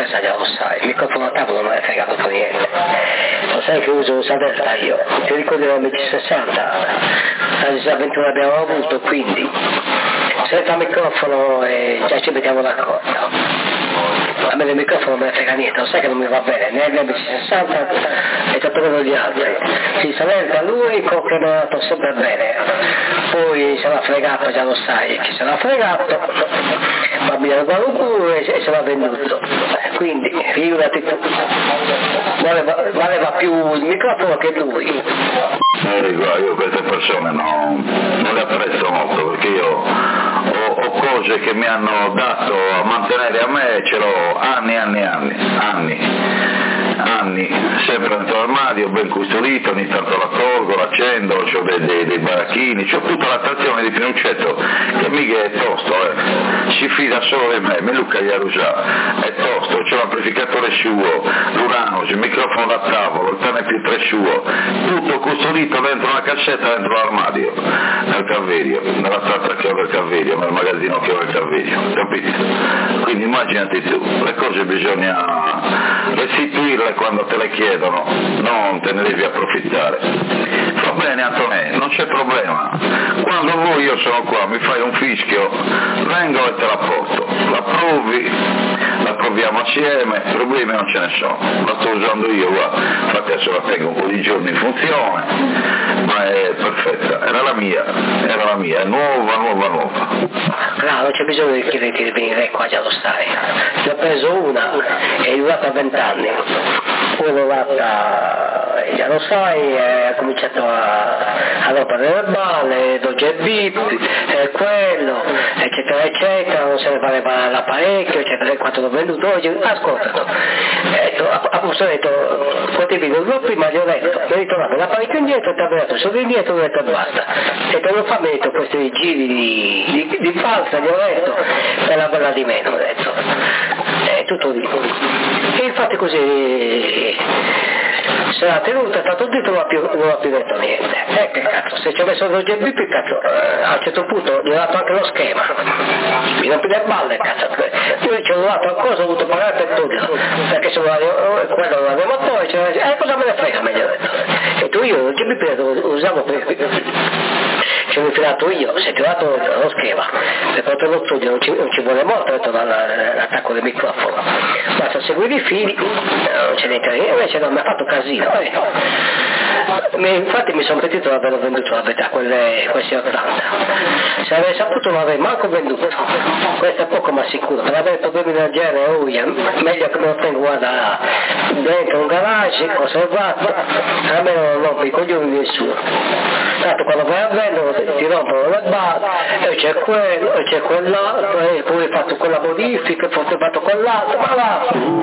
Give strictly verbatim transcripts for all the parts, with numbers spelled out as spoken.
casa già lo sai, il microfono a tavolo non è fregato per niente. Lo sai che uso un Sadelta io, ti ricordi la M T sessanta? La disavventura abbiamo avuto, quindi senza microfono e già ci mettiamo d'accordo. A me il microfono non me ne frega niente, lo sai che non mi va bene, né l'M C sessanta e tutto quello gli altri. Si Sadelta lui che mi ha dato sempre bene, poi se l'ha fregato già lo sai, chi se l'ha fregato va via da pure e se l'ha venduto, quindi figurati tu, valeva, valeva più il microfono che lui. Eh, io queste persone no, non le apprezzo molto perché io ho, ho cose che mi hanno dato a mantenere a me e ce l'ho anni, anni, anni, anni. anni, sempre dentro l'armadio, ben custodito, ogni tanto la tolgo, l'accendo, ho dei, dei, dei baracchini, ho tutta l'attrazione di Pinuccetto che mica è tosto, eh. Si fida solo di me, me Luca Iarusà, è tosto, c'è l'amplificatore suo, l'Urano, il microfono da tavolo, il T N P tre suo, tutto custodito dentro una cassetta dentro l'armadio, nel Calverio, nella stanza che ho del Calverio, nel magazzino che ho del Calverio, capite? Quindi immaginati tu, le cose bisogna restituirle quando te le chiedono, non te ne devi approfittare. Va bene Antonè, non c'è problema, quando vuoi io sono qua, mi fai un fischio, vengo e te la porto, la provi, la proviamo assieme, problemi non ce ne sono, la sto usando io, guarda, infatti adesso la tengo un po' di giorni in funzione, ma è perfetta, era la mia, era la mia, è nuova, nuova, nuova. No, non c'è bisogno di chiederti di venire qua, già lo sai, ti ho preso una e è durata vent'anni. Poi l'ho fatta, già lo sai, ha cominciato a, a rompere le balle, Dodge Beat, e quello, eccetera, eccetera, non se ne valeva l'apparecchio, eccetera, quanto l'ho venduto oggi, ascolta, a questo ho detto, potevi vedere prima, gli ho detto, mi ritornavo l'apparecchio indietro, ti avevo dato solo indietro, ho detto basta, e per non farmi detto questi giri di, di, di falsa, gli ho detto, è la bella di meno, ho detto, è tutto lì. E infatti così se l'ha tenuta, è stato detto, non ha più, non ha più detto niente. E che cazzo, se ci avessero due G B P, cazzo, eh, a un certo punto gli ho dato anche lo schema, mi non più le balle, cazzo, io ci ho dato qualcosa, ho dovuto pagare per tutto, perché se quello non l'avevo poi, cioè, eh cosa me ne frega, meglio detto. E tu io il G B P lo usavo per... ci ho infilato io, se ti ho dato lo schema, per poterlo studio non ci, non ci vuole molto, ho detto l'attacco del microfono, basta seguire i fili, non c'è niente, invece non mi ha fatto casino, eh. Infatti mi sono pentito di averlo venduto la metà, quelle, questi ottanta, se avrei saputo non avrei manco venduto, questo è poco ma sicuro, per avere problemi del genere, oh, meglio che me lo tengo, guarda, dentro un garage, conservato, almeno non rompo i coglioni di nessuno, tanto quando vai a vendere ti rompono le balle, e c'è quello, e c'è quell'altro, e poi hai fatto quella modifica, e poi hai fatto quell'altro, ma va!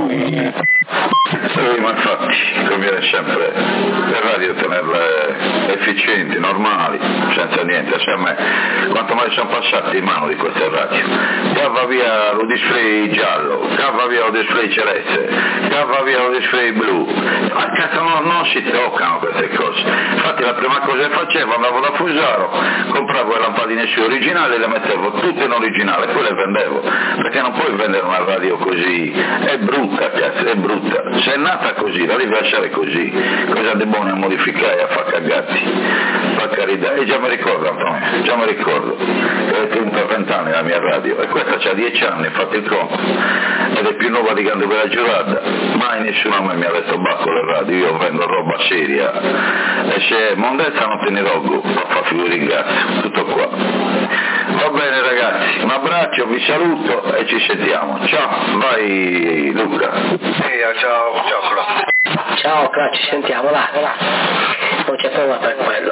Sì, ma infatti conviene sempre le radio tenerle efficienti, normali, senza niente, cioè a me, quanto mai sono passati in mano di queste radio, cava via lo display giallo, cava via lo display celeste, cava via lo display blu, ma cazzo non, non si toccano queste cose, infatti la prima cosa che facevo, andavo da Fusaro, compravo le lampadine su originali e le mettevo tutte in originale, poi le vendevo, perché non puoi vendere una radio così, è brutta cazzo, è brutta, se è nata così, la devi lasciare così, cosa di buono a modificare, a far cagati, per carità, e già mi ricordo Antonio, già mi ricordo, che ho tenuto vent'anni la mia radio, e questa c'ha dieci anni, fate il conto, ed è più nuova di quando ve la giurata, mai nessuno a me mi ha detto bacco le radio, io vendo roba seria, e se mondezza non te ne rogo, ma fa figuri in cazzo, tutto qua. Va bene ragazzi, un abbraccio, vi saluto e ci sentiamo, ciao, vai Luca. Sì, ciao, ciao Cla. Ciao Cla, ci sentiamo, là, là. Non c'è prova per quello.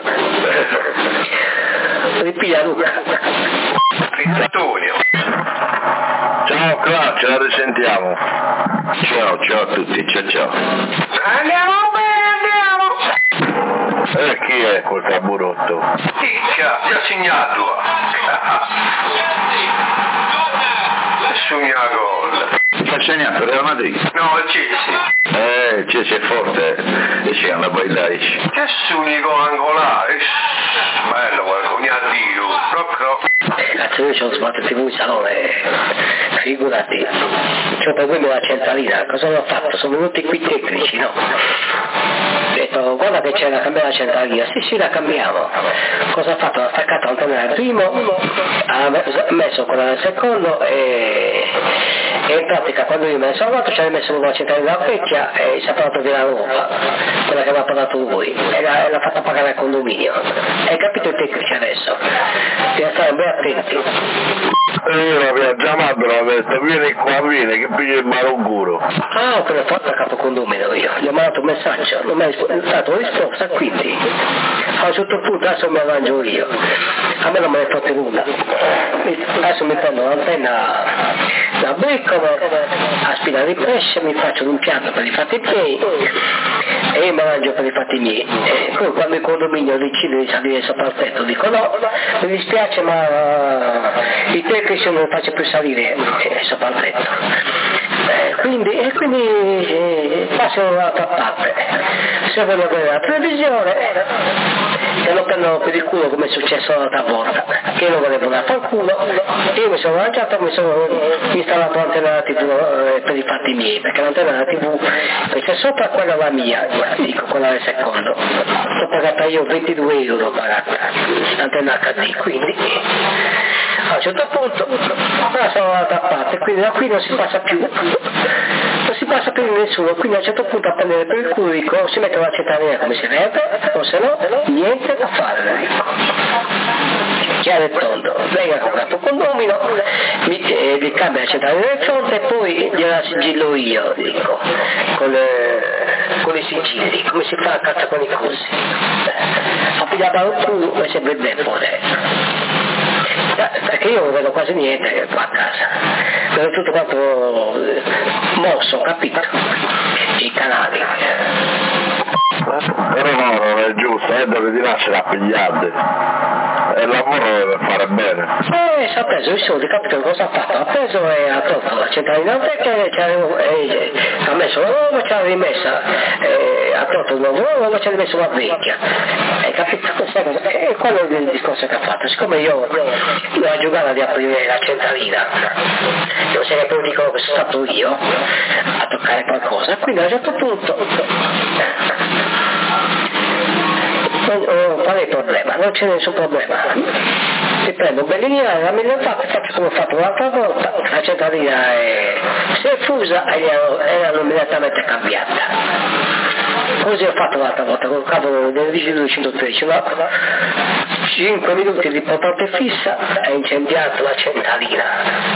Ripiglia Luca. Antonio. Ciao Cla, ce la risentiamo. Ciao, ciao a tutti, ciao ciao. Andiamo bene, andiamo. E chi è quel caburotto? Ticcia, già segnato. Sogna gol. Ci ha segnato Real Madrid? No, il Chelsea. Eh, c'è, c'è forte, e c'è una baila esci. Che unico angolare, bello qualcuno a Dio, proprio. Cazzo, io c'ho smart tivù in salone, figurati, c'ho per voi la centralina, cosa ho fatto? Sono venuti qui tecnici, no? Ho detto, guarda che c'è da cambiare la centralina, sì sì la cambiamo. Cosa ha fatto? Ha staccato l'antenna del primo, ha messo quella del secondo e, e in pratica quando io me ne sono andato ci aveva messo una centralina vecchia e si è portato via la nuova, quella che aveva pagato lui, e l'ha, l'ha fatta pagare al condominio. Hai capito i tecnici adesso? Bisogna stare ben attenti. E io l'avevo chiamato, l'ho detto, vieni qua, vieni, che pigli il maloguro. Ah, ho telefonato a capo condomino io, gli ho mandato un messaggio, non mi ha dato risposta, quindi a un certo punto adesso mi arrangio io, a me non me ne fate nulla, adesso mi prendo l'antenna da briccolo, a spina di pesce, mi faccio un impianto per i fatti miei e io mi arrangio per i fatti miei, e poi quando il condominio decide di salire sopra il tetto dico no, mi dispiace ma uh, i tecnici non faccio più salire eh, sopra il tetto. Eh, quindi, e quindi eh, passo dall'altra parte, se voglio vedere la televisione e lo prendono per il culo come è successo l'altra volta, che io non volevo andare al culo, io mi sono lanciato, mi sono installato l'antenna tivù eh, per i fatti miei, perché l'antenna tivù questa sopra quella la mia, dico quella del secondo, l'ho pagata io ventidue euro pagata, l'antenna acca di, quindi a un certo punto ora sono dall'altra parte, quindi da qui non si passa più, non si passa più nessuno, quindi a un certo punto a prendere per il culo dico, o si mette la centralina come si deve, o se no niente da fare, dico. Chiaro e tondo, venga con capo condomino, mi, eh, mi cambia la centralina del fronte e poi gliela sigillo io, dico, con, le, con i sigilli, come si fa a cazzo con i cosi. A pigliare un culo e sempre ben fuori. Perché io non vedo quasi niente qua a casa, vedo tutto quanto mosso, capito? I canali. Però no, non è giusto, eh, deve tirarsi a pigliate. E il lavoro deve fare bene. Eh, si ha preso i soldi, capito cosa ha fatto? Ha preso e ha tolto la centralina vecchia e, e ha messo la nuova, ce l'ha rimessa, e ha tolto una nuova, ce l'ha messo la vecchia. Hai capito questa cosa? E quello è il discorso che ha fatto. Siccome io la giocata di aprire la centralina, non se ne poi dicono che sono stato io a toccare qualcosa, quindi a un certo punto qual è il problema? Non c'è nessun problema. Ti prendo un bel lineare, la mia fatta, faccio come ho fatto l'altra volta, la centralina è, si è fusa e l'hanno immediatamente cambiata. Così ho fatto l'altra volta con il cavo del vigile duecentotredici, no? cinque minuti di potente fissa e incendiato la centralina.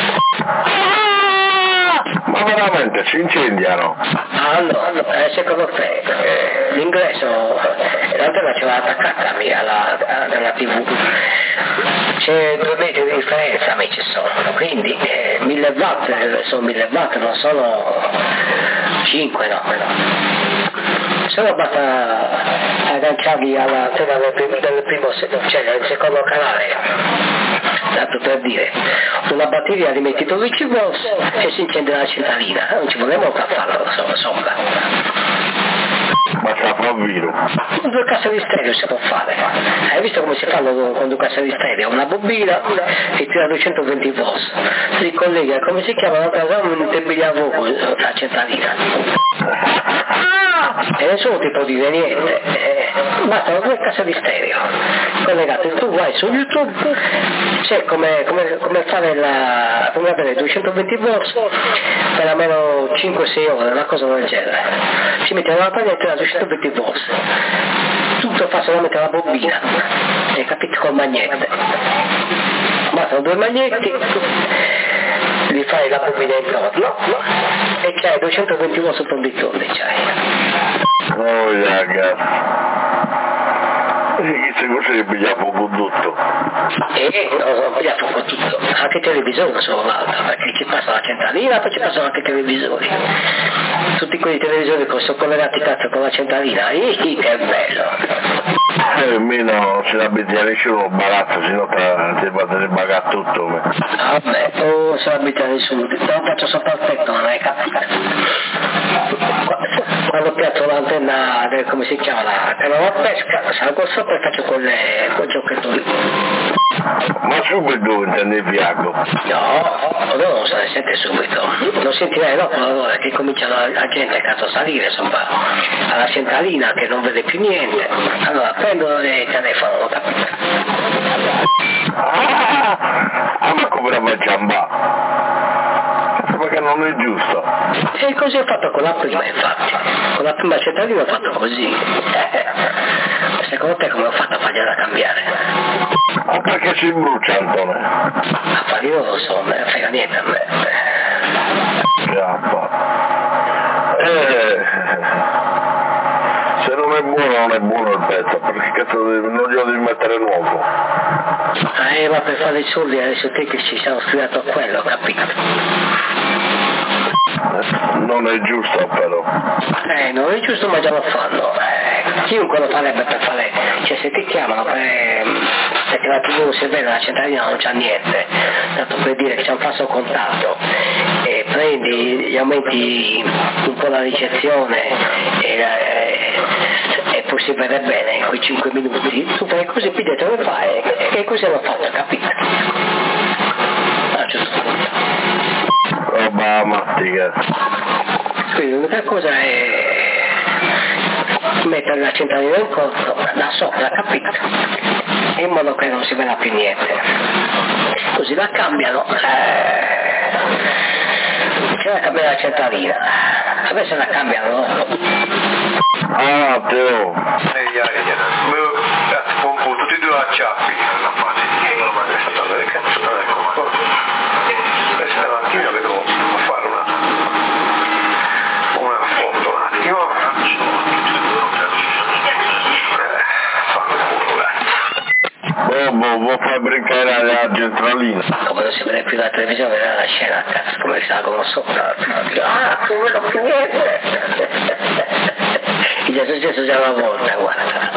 Ma veramente si incendiano? Ah no, no eh, secondo te eh, l'ingresso, l'antenna ce l'ha attaccata alla, alla tivù, c'è due metri di differenza mi ci sono, quindi eh, mille watt sono mille watt, non sono cinque, no, se no basta agganciarli all'antenna del primo, del primo cioè del secondo canale, tanto per dire, una batteria li metti dodici volt e si incende la centralina, non ci vuole molto a farlo sopra. Basta provviro. Con due casse di stereo si può fare, hai visto come si fanno con due casse di stereo? Una bobina che tira duecentoventi volt, si collega, come si chiama l'altra cosa, un tebigliavo la centralina. E nessuno ti può dire niente, eh, bastano due casse di stereo collegate, tu vai su YouTube, c'è come, come, come fare la, come avere duecentoventi volt per almeno cinque sei ore, una cosa del genere, ci metti una lampadetta da duecentoventi volt, tutto fa solamente la bobina, hai capito, col magnete, bastano due magnetti, li fai la bobina intorno e c'hai duecentoventi volt sotto il bitonde, c'hai. Oh ragazzi, e se così piglia fuoco tutto. E ho piglia fuoco tutto, anche i televisori sono l'altra, perché ci passa la centralina, poi ci passano anche i televisori. Tutti quei televisori che sono collegati cazzo con la centralina, e che bello. Eh, almeno se la benzina nessuno barazzo, se no ti va a pagare tutto. Vabbè, o se la benzina nessuno, non faccio sopra il tetto, non hai capito. eh, come si chiama la canna da pesca, salgo sopra e faccio quelle, quel giochetto lì. Ma subito intendi Viago? No, no, non se ne sente subito. Lo sentirei dopo allora che comincia la, la gente cazzo a salire, insomma, alla centralina che non vede più niente. Allora prendo il telefono, lo capito? Ah, ah ma come la vai perché non è giusto. E così ho fatto con la prima, infatti. Con la prima centralina ho fatto così. Eh, secondo te come ho fatto a fargliela cambiare? Ma perché si brucia, Antonio? A fare io lo so, non me ne frega niente a me. Giappa. Eh, se non è buono non è buono il pezzo, perché cazzo non glielo devi mettere nuovo. Eh, ma per fare i soldi adesso te che ci siamo studiato a quello, capito? Non è giusto però. Eh, non è giusto ma già lo fanno. Eh, chiunque lo farebbe per fare. Cioè se ti chiamano per, perché la tivù se vede la centralina non c'ha niente, tanto per dire che c'è un falso contatto e prendi, gli aumenti un po' la ricezione e, eh, e poi si vede bene in quei cinque minuti, tu fai così, poi te lo fai e, e così l'ho fatto, capito? A un certo punto. Roba mattica. Quindi l'unica cosa è mettere la centralina in corso da sopra, capito? In modo che non si veda più niente. Così la cambiano. Eh, c'è da cambiare la centralina. Adesso la cambiano. Ah, Teo. Ehi, ehi, un po' tutti e due acciappi. Stamattina vedo a fare una una foto un attimo. Eh, fammi culo, dai. Oh, boh, vuoi far brincare la centralina? Come non si vede più la televisione, vedere la scena, cazzo, come salgono sopra. Ah, non vedo più niente. Gli è successo già una volta, guarda.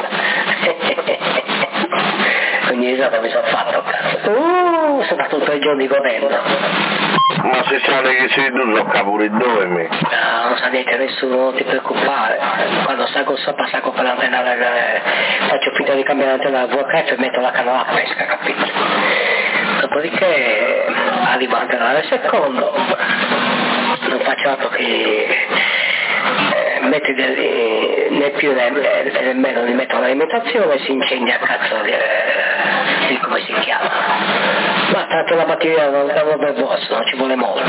Ogni risata mi sono fatto, cazzo. Uh, sono stato tre giorni godendo. Ma si sa che sei tu, so cavolo dormi. No, non sa niente nessuno, non ti preoccupare. Quando salgo sopra, salgo per l'antenna, faccio finta di cambiare l'antenna del V H F e metto la canna da pesca, capito? Dopodiché arrivo all'antenna del secondo, non faccio altro che eh, metti del, né più né, né meno li metto l'alimentazione e si incendia a cazzo di, di come si chiama. Ma tanto la batteria non la per vostro, non ci vuole molto.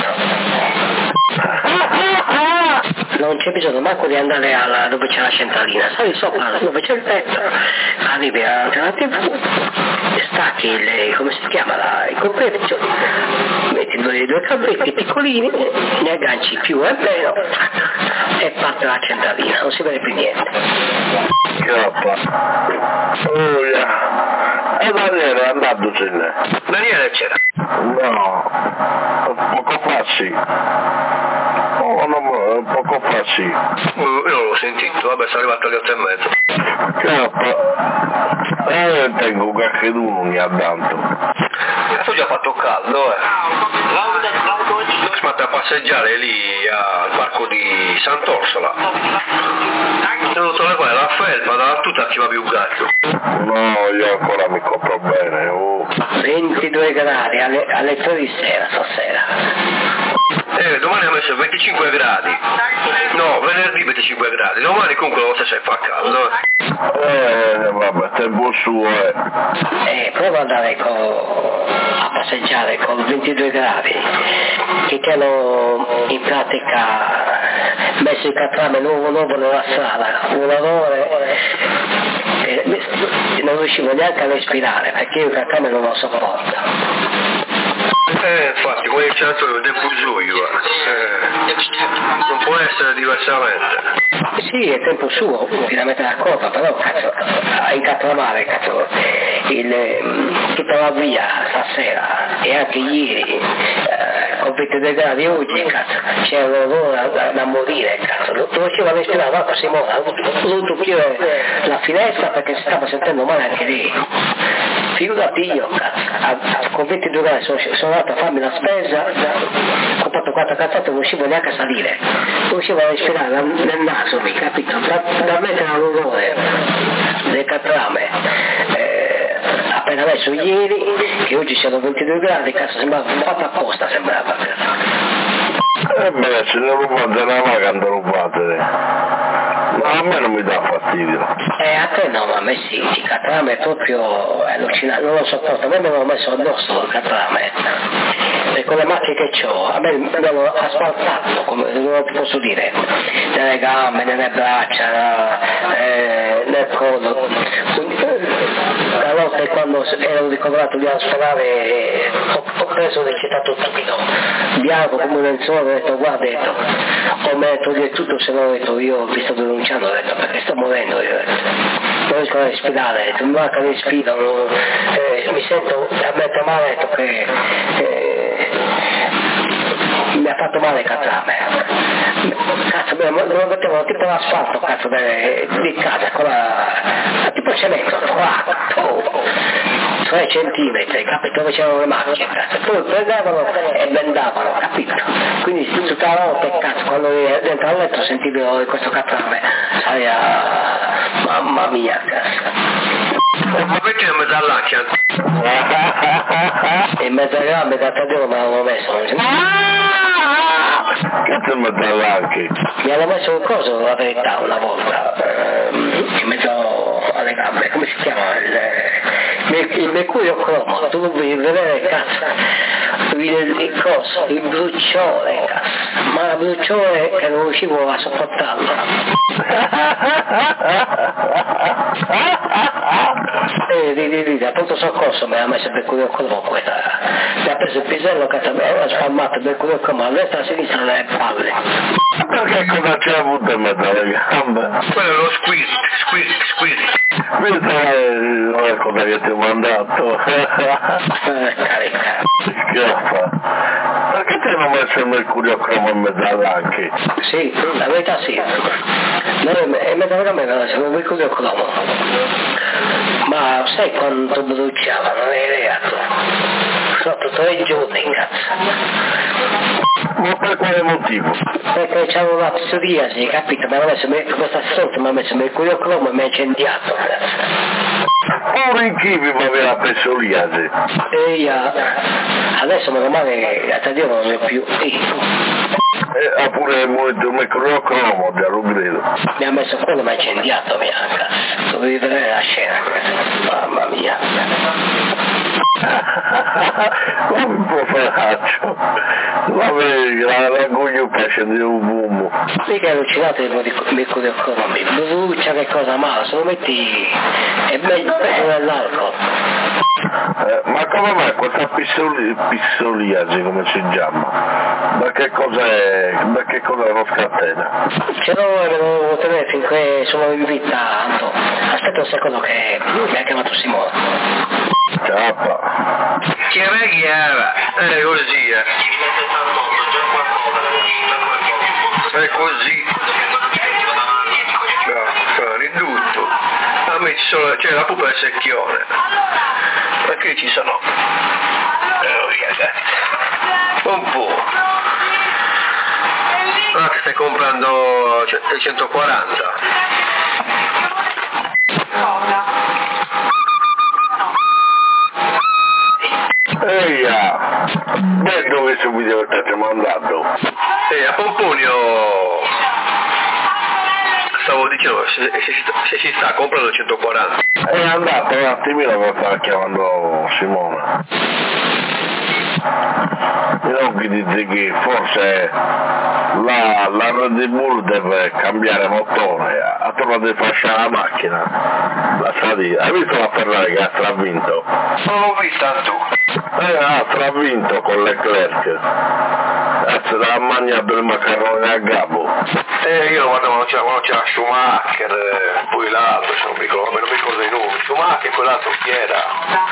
Non c'è bisogno manco di andare alla, dove c'è la centralina, sali sopra dove c'è il tetto, arrivi all'antenna tivù, stacchi il, come si chiama, la, il coperchio, metti due, due cavetti piccolini, ne agganci più e meno e parte la centralina, non si vede più niente. Chiappa. Oh, yeah. E Daniele è andato ce n'è? Daniele c'era? No, poco fa sì. Oh, no, poco fa sì. Io non l'ho sentito, vabbè sono arrivato alle otto e mezza. Chiappa. Eh, tengo qualche uno mi ha dato. Ho già fatto caldo, eh. Sono andato a passeggiare lì al parco di Sant'Orsola. Sono venuto a fare la felpa, dalla tuta ci va più gatto. No, io ancora mi copro bene. Oh. ventidue gradi alle, alle tre di sera stasera. Eh, domani ha messo venticinque gradi. No, venerdì venticinque gradi. Domani comunque non so se fa caldo. Eh, vabbè, tempo suo, eh. Eh, prova ad andare con, a passeggiare con ventidue gradi, che ti hanno in pratica messo il catrame nuovo nuovo nella strada, un lavoro e non riuscivo neanche a respirare perché io il catrame non lo sopporto. Eh, infatti, come c'è stato il tempo suo, eh, non può essere diversamente. Sì, è tempo suo, finalmente la colpa, però cazzo, a incatramare, cazzo, il, tutta la via stasera e anche ieri, eh, con ventidue gradi oggi, cazzo, c'è un odore da, da morire, cazzo, non riusciva a respirare, ma Simona, ho dovuto chiudere la finestra perché si stava sentendo male anche lì. Figurati io, cazzo, a, a, con ventidue gradi sono, sono andato a farmi la spesa, ho comprato quattro cazzate non riuscivo neanche a salire, non riuscivo a respirare nel naso, mi capito? Talmente era l'odore del catrame. Eh, appena messo ieri, che oggi siano ventidue gradi, cazzo sembrava fatto apposta, sembrava. Eh beh, se ne rubate una vaga quando rubate. No, a me non mi dà fastidio. Eh, a te no, ma a me sì, il catrame è proprio allucinante, non lo sopporto, a me me l'ho messo addosso il catrame. E con le macchie che ho, a me me l'ho asfaltato, come non ti posso dire, nelle gambe, nelle braccia, eh, nel collo. La notte quando ero ricoverato di ospedale ho, ho preso del citato stupido, bianco come un lenzuolo, ho detto guarda, detto, o me ne toglie tutto, se no ho detto io vi sto denunciando, ho detto perché sto morendo, io ho detto, non riesco a respirare, ho detto, mi manca di respiro, eh, mi sento talmente male, ho detto che eh, mi ha fatto male il catrame, cazzo, me lo mettevo tipo l'asfalto, cazzo, di casa, con la, tipo cemento, tre centimetri, capito, dove c'erano le macchie, cazzo, poi prendevano e bendavano, capito, quindi tutta la notte, cazzo, quando ero dentro al letto sentivo questo catrame, sai, a... mamma mia, cazzo. Ma perché non mi dà l'acchia? E in mezzo alla gambe da Taddeo me l'hanno messo, non c'è... Cazzo mi dà l'acchia? Mi hanno messo un coso, la verità, una volta, ehm, in mezzo alle gambe, come si chiama? Il, il mercurio cromo, tu devi vedere, cazzo, il, il coso, il bruciore, cazzo, ma il bruciore che non riuscivo a sopportarlo. E di di di, appunto soccorso mi ha messo il mercurio cromo, questa, mi ha preso il pisello, cazzo, mi ha spalmato il mercurio cromo a destra e a sinistra nelle palle. Perché cosa c'è avuto in mezzo alle gambe? Quello è lo squeeze, squeeze, squeeze. Questa è la cosa che ti ho mandato. Eh, carica. Schiaffa. Perché ti hanno messo il mercurio cromo in mezzo all'anche? Sì, la verità sì. Noi, in mezzo alla gamma avevamo il mercurio cromo. Ma sai quanto bruciava, non hai idea tu? Sotto tre giorni, cazzo. Ma per quale motivo? Perché c'avevo la psoriasi, capito? Mi ha messo questa sorta, mi ha messo il mercurio cromo e mi ha incendiato, cazzo. Pure in kiwi mi aveva preso l'iasi. E io, adesso meno male che a Taddeo non è più lì. E ha pure il mercurio cromo, già lo credo. Mi ha messo quello, mi ha incendiato, mia cazzo. Dovevi vedere la scena, mamma mia. Come può faraccio? Vabbè, la ragugno per scendere un bumo. Mica è allucinato il mercurio cromo, mi brucia che cosa male, se lo metti è meglio peggio dell'alcol. Eh, ma come mai questa pissoli, pissoliasi, come si chiama? Da che cosa è, da che cosa è lo scatena? Ce l'ho e me lo devo tenere finché sono in vita, Anto. Aspetta un secondo che mi ha chiamato Simone. Ciappa. Che era? È così, eh. È così. No, ridotto. A me ci sono, c'è la pupa del secchione. Perché ci sono? Eh, un po'. Ah, che stai comprando centoquaranta. Eia, beh, dove subito state mandato? Ehi, a Pomponio stavo dicendo se, se, se si sta comprando centoquaranta. È andato un attimino che stava chiamando Simone. Non che dice che forse la, la Red Bull deve cambiare motore, ha trovato di fasciare la macchina, la salita. Hai visto la Ferrari che ha stravinto? Non l'ho vista tu. Eh, ha stravinto con Leclerc. Cazzo, l'ha mangiato il macarone a gabbo. Eh, io guarda quando c'era, quando c'era Schumacher, eh, poi l'altro, se non mi ricordo, non mi ricordo i nomi, Schumacher e quell'altro chi era?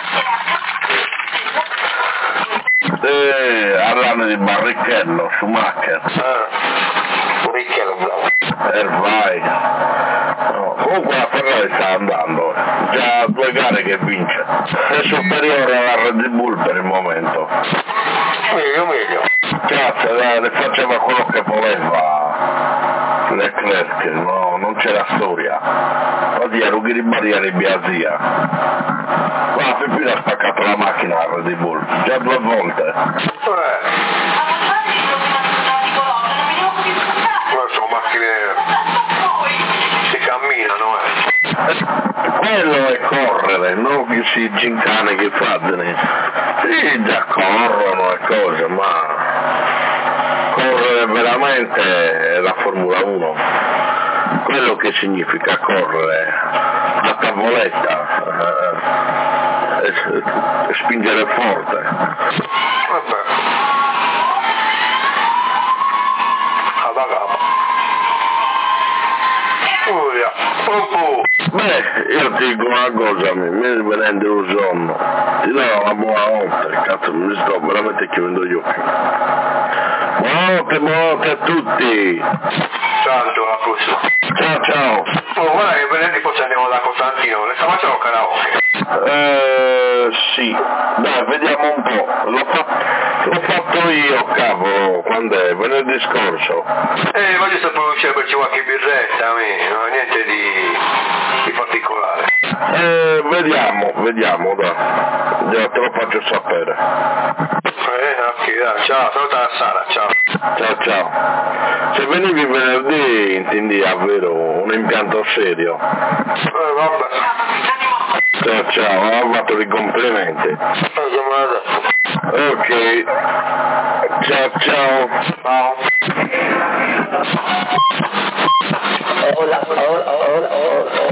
Eh, parlano di Barrichello, Schumacher. Ah, Barrichello, bravo. E vai. No, comunque la Ferrari sta andando, già due gare che vince. È superiore alla Red Bull per il momento. Meglio, meglio. Cazzo, le faceva quello che voleva Leclerc, no, non c'era storia. Oggi ero di barriere Biasia. Ma Peppino ha spaccato la macchina a Red Bull, già due volte. Eh. Sono macchine che camminano, eh. Quello è correre, non che si gincane che fanno. Sì, già corrono e cose, ma correre veramente è la Formula uno. Quello che significa correre a tavoletta, eh, e spingere forte. Vabbè. Alla gamba. Oh, yeah. Oh, oh. Beh, io ti dico una cosa, mi mi prende un sonno, ti do una buona notte, cazzo, mi sto veramente chiudendo gli occhi. Buonanotte, buonanotte a tutti! Ciao, alla prossima. Ciao, ciao! Oh, guarda che venerdì poi andiamo da Costantino, ne stiamo facendo karaoke. Eh, sì, dai, vediamo un po', l'ho, fa- l'ho fatto io, cavolo, quando è? Venerdì scorso. Eh, voglio sapere uscire per qualche birretta, a me, no? Niente di, di particolare. Eh, vediamo, vediamo, dai, già te lo faccio sapere. Eh, ok, dai, ciao, saluta la Sara, ciao. Ciao, ciao. Se venivi venerdì intendi avere un impianto serio. Eh, vabbè. Ciao, ciao, ho fatto i complimenti. Eh, Ok. Ciao, ciao. ciao. Hola, hola, hola, hola.